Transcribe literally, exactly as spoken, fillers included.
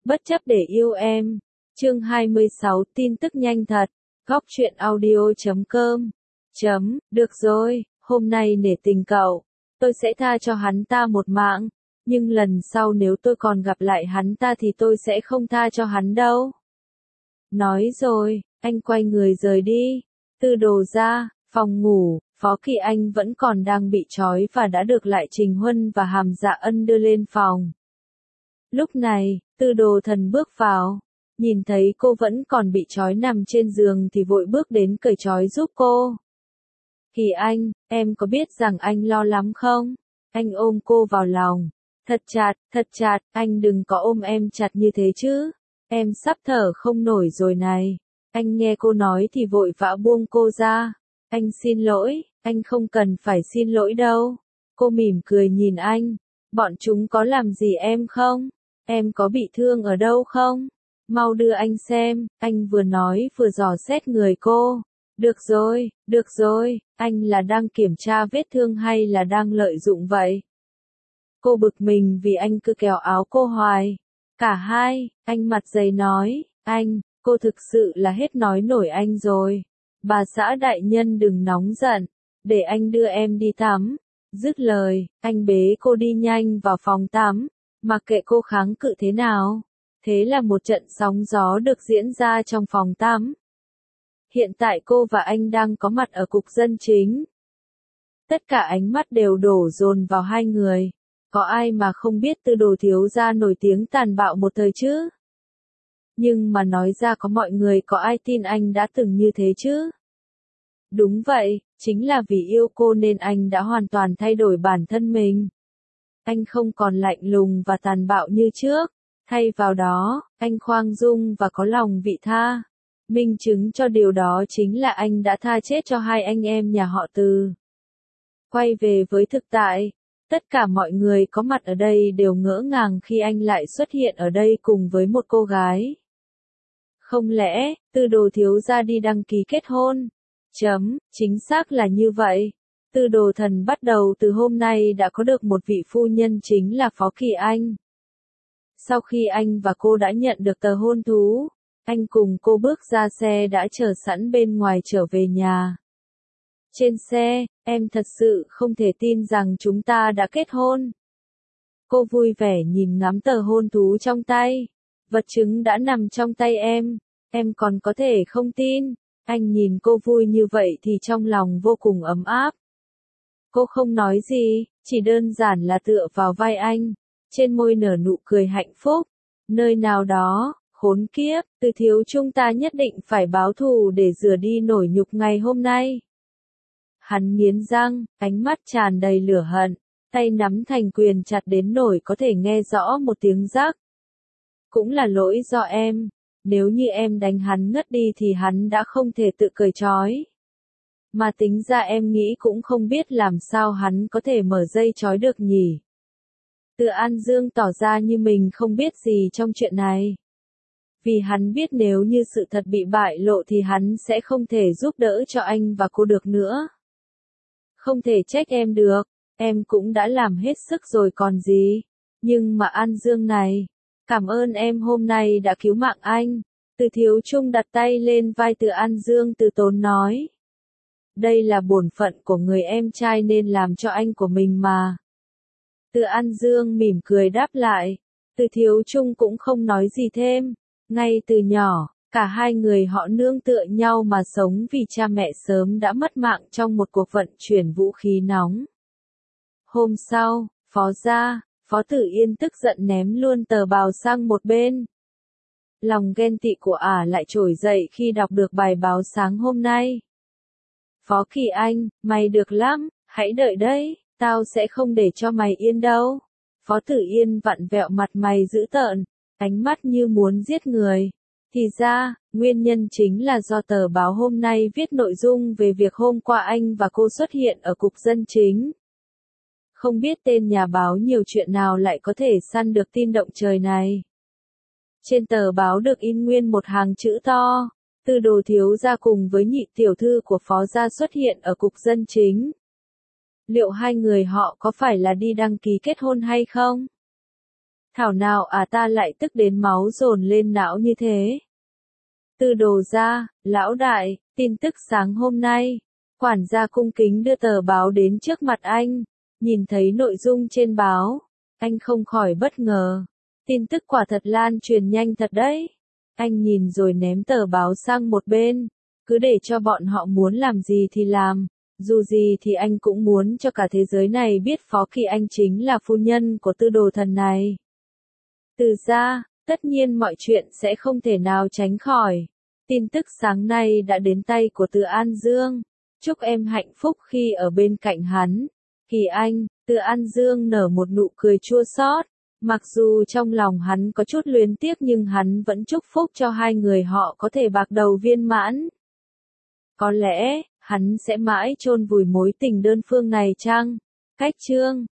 Bất chấp để yêu em. Chương hai mươi sáu tin tức nhanh thật. Góc truyện audio chấm com. Chấm, được rồi, hôm nay nể tình cậu. Tôi sẽ tha cho hắn ta một mạng. Nhưng lần sau nếu tôi còn gặp lại hắn ta thì tôi sẽ không tha cho hắn đâu. Nói rồi, anh quay người rời đi. Từ đồ ra, phòng ngủ, Phó Kỳ Anh vẫn còn đang bị trói và đã được Lại Trình Huân và Hàm Dạ Ân đưa lên phòng. Lúc này, Tư Đồ Thần bước vào, nhìn thấy cô vẫn còn bị trói nằm trên giường thì vội bước đến cởi trói giúp cô. Kỳ Anh, em có biết rằng anh lo lắm không? Anh ôm cô vào lòng. Thật chặt, thật chặt, anh đừng có ôm em chặt như thế chứ. Em sắp thở không nổi rồi này. Anh nghe cô nói thì vội vã buông cô ra. Anh xin lỗi, anh không cần phải xin lỗi đâu. Cô mỉm cười nhìn anh. Bọn chúng có làm gì em không? Em có bị thương ở đâu không? Mau đưa anh xem, anh vừa nói vừa dò xét người cô. Được rồi, được rồi, anh là đang kiểm tra vết thương hay là đang lợi dụng vậy? Cô bực mình vì anh cứ kéo áo cô hoài. Cả hai, anh mặt dày nói, anh, cô thực sự là hết nói nổi anh rồi. Bà xã đại nhân đừng nóng giận, để anh đưa em đi tắm. Dứt lời, anh bế cô đi nhanh vào phòng tắm, mặc kệ cô kháng cự thế nào. Thế là một trận sóng gió được diễn ra trong phòng tắm. Hiện tại cô và anh đang có mặt ở cục dân chính. Tất cả ánh mắt đều đổ dồn vào hai người. Có ai mà không biết Tư Đồ thiếu gia nổi tiếng tàn bạo một thời chứ? Nhưng mà nói ra có mọi người có ai tin anh đã từng như thế chứ? Đúng vậy, chính là vì yêu cô nên anh đã hoàn toàn thay đổi bản thân mình. Anh không còn lạnh lùng và tàn bạo như trước. Thay vào đó, anh khoan dung và có lòng vị tha. Minh chứng cho điều đó chính là anh đã tha chết cho hai anh em nhà họ Từ. Quay về với thực tại, tất cả mọi người có mặt ở đây đều ngỡ ngàng khi anh lại xuất hiện ở đây cùng với một cô gái. Không lẽ, Tư Đồ thiếu gia đi đăng ký kết hôn? Chấm, chính xác là như vậy. Tư Đồ Thần bắt đầu từ hôm nay đã có được một vị phu nhân chính là Phó Kỳ Anh. Sau khi anh và cô đã nhận được tờ hôn thú, anh cùng cô bước ra xe đã chờ sẵn bên ngoài trở về nhà. Trên xe, em thật sự không thể tin rằng chúng ta đã kết hôn. Cô vui vẻ nhìn ngắm tờ hôn thú trong tay. Vật chứng đã nằm trong tay em, em còn có thể không tin. Anh nhìn cô vui như vậy thì trong lòng vô cùng ấm áp. Cô không nói gì, chỉ đơn giản là tựa vào vai anh. Trên môi nở nụ cười hạnh phúc. Nơi nào đó, khốn kiếp, Từ thiếu chúng ta nhất định phải báo thù để rửa đi nổi nhục ngày hôm nay. Hắn nghiến răng, ánh mắt tràn đầy lửa hận, tay nắm thành quyền chặt đến nỗi có thể nghe rõ một tiếng rắc. Cũng là lỗi do em, nếu như em đánh hắn ngất đi thì hắn đã không thể tự cởi trói. Mà tính ra em nghĩ cũng không biết làm sao hắn có thể mở dây trói được nhỉ. Từ An Dương tỏ ra như mình không biết gì trong chuyện này. Vì hắn biết nếu như sự thật bị bại lộ thì hắn sẽ không thể giúp đỡ cho anh và cô được nữa. Không thể trách em được, em cũng đã làm hết sức rồi còn gì. Nhưng mà An Dương này, cảm ơn em hôm nay đã cứu mạng anh. Từ Thiếu Trung đặt tay lên vai Từ An Dương từ tốn nói. Đây là bổn phận của người em trai nên làm cho anh của mình mà. Từ An Dương mỉm cười đáp lại. Từ Thiếu Trung cũng không nói gì thêm. Ngay từ nhỏ, cả hai người họ nương tựa nhau mà sống vì cha mẹ sớm đã mất mạng trong một cuộc vận chuyển vũ khí nóng. Hôm sau, Phó gia, Phó Tử Yên tức giận ném luôn tờ báo sang một bên. Lòng ghen tị của ả lại trỗi dậy khi đọc được bài báo sáng hôm nay. Phó Kỳ Anh, mày được lắm, hãy đợi đấy, tao sẽ không để cho mày yên đâu. Phó Tử Yên vặn vẹo mặt mày dữ tợn, ánh mắt như muốn giết người. Thì ra, nguyên nhân chính là do tờ báo hôm nay viết nội dung về việc hôm qua anh và cô xuất hiện ở cục dân chính. Không biết tên nhà báo nhiều chuyện nào lại có thể săn được tin động trời này. Trên tờ báo được in nguyên một hàng chữ to, Tư Đồ thiếu gia cùng với nhị tiểu thư của Phó gia xuất hiện ở cục dân chính. Liệu hai người họ có phải là đi đăng ký kết hôn hay không? Thảo nào à ta lại tức đến máu dồn lên não như thế. Tư Đồ gia, lão đại, tin tức sáng hôm nay. Quản gia cung kính đưa tờ báo đến trước mặt anh. Nhìn thấy nội dung trên báo, anh không khỏi bất ngờ. Tin tức quả thật lan truyền nhanh thật đấy. Anh nhìn rồi ném tờ báo sang một bên. Cứ để cho bọn họ muốn làm gì thì làm. Dù gì thì anh cũng muốn cho cả thế giới này biết Phó Kỳ Anh chính là phu nhân của Tư Đồ thần này. Từ gia, tất nhiên mọi chuyện sẽ không thể nào tránh khỏi. Tin tức sáng nay đã đến tay của Từ An Dương. Chúc em hạnh phúc khi ở bên cạnh hắn. Kỳ Anh, Từ An Dương nở một nụ cười chua xót. Mặc dù trong lòng hắn có chút luyến tiếc nhưng hắn vẫn chúc phúc cho hai người họ có thể bạc đầu viên mãn. Có lẽ, hắn sẽ mãi chôn vùi mối tình đơn phương này chăng? Cách chương